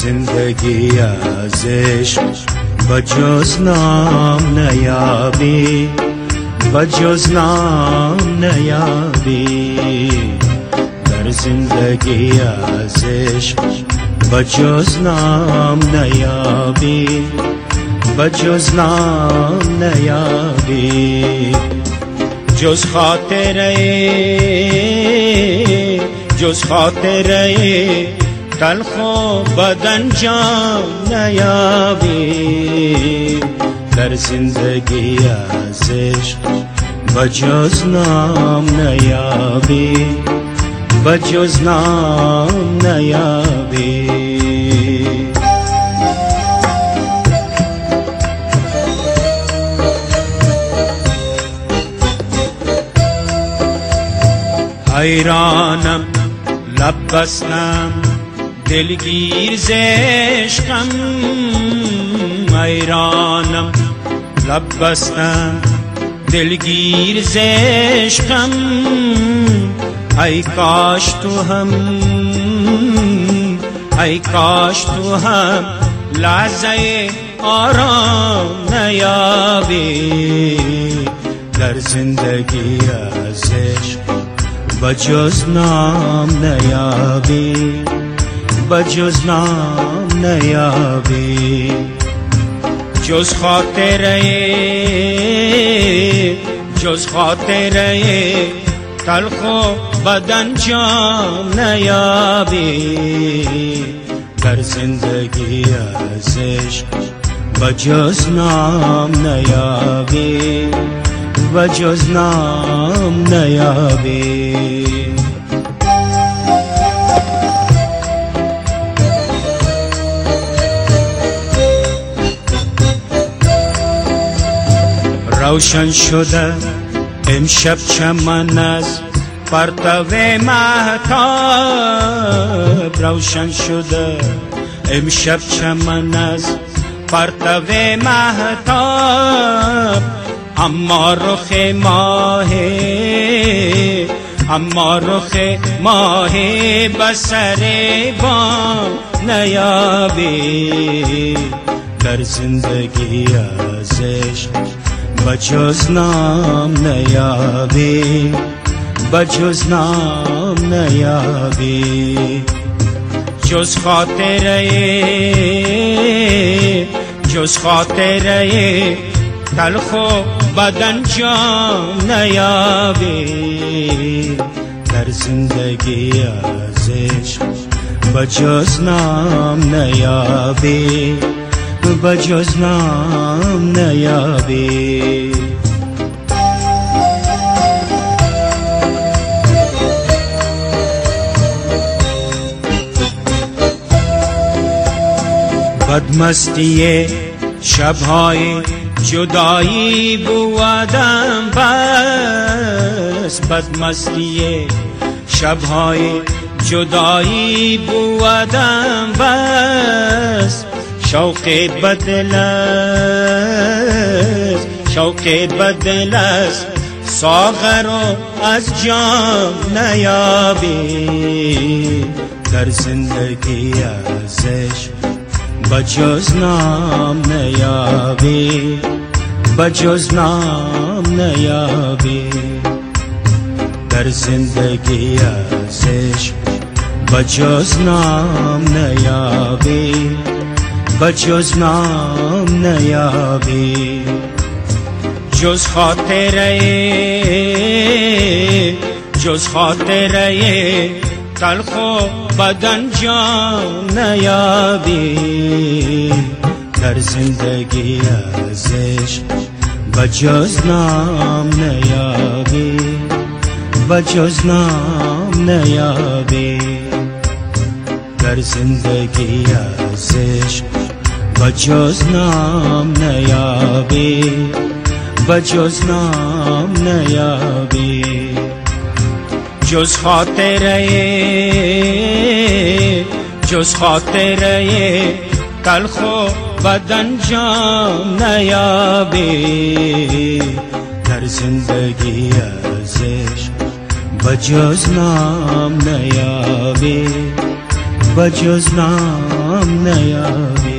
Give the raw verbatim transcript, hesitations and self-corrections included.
زندگی از عشق بجز نام نیابی، بجز نام نیابی. در زندگی از عشق بجز نام نیابی، بجز نام نیابی. جز خاطره جز خاطره تلخ و بدانجام نیابی. در زندگی از عشق بجز نام نیابی، بجز نام نیابی. حیرانم لب بستم دلگیر ز عشقم، حیرانم لب بستم دلگیر ز عشقم. ای کاش تو هم ای کاش تو هم لحظه آرام نیابی. در زندگی از عشق بجز نام نیابی، بجز نام نیابی. جز خاطره جز خاطره تلخ و بدانجام نیابی. در زندگی از عشق بجز نام نیابی، بجز نام نیابی. روشن شده امشب چمن از پرتو مهتاب، روشن شده امشب چمن از پرتو مهتاب. اما رخ ماه اما رخ ماه بسر بام نیابی. در زندگی از عشق بجز نام نیابی، بجز نام نیابی. جز خاطره جز خاطره تلخ و بدانجام نیابی. در زندگی از عشق بجز نام نیابی، بجز نام نیابی. بدمستی شبهای جدایی بودم بس، بدمستی شبهای جدایی بودم بس. شوق بدل است شوق بدل است ساغر و از جام نیابی. در زندگی از عشق بجز نام نیابی، بجز نام نیابی. در زندگی از عشق بجز نام نیابی، بجز نام نیابی. جز خاطره جز خاطره تلخ و بدانجام نیابی. در زندگی از عشق بجز نام نیابی، بجز نام نیابی. در زندگی از عشق بجز نام نیابی، بجز نام نیابی. جز خاطره جز خاطره تلخ و بدانجام نیابی. در زندگی از عشق بجز نام نیابی، بجز نام نیابی.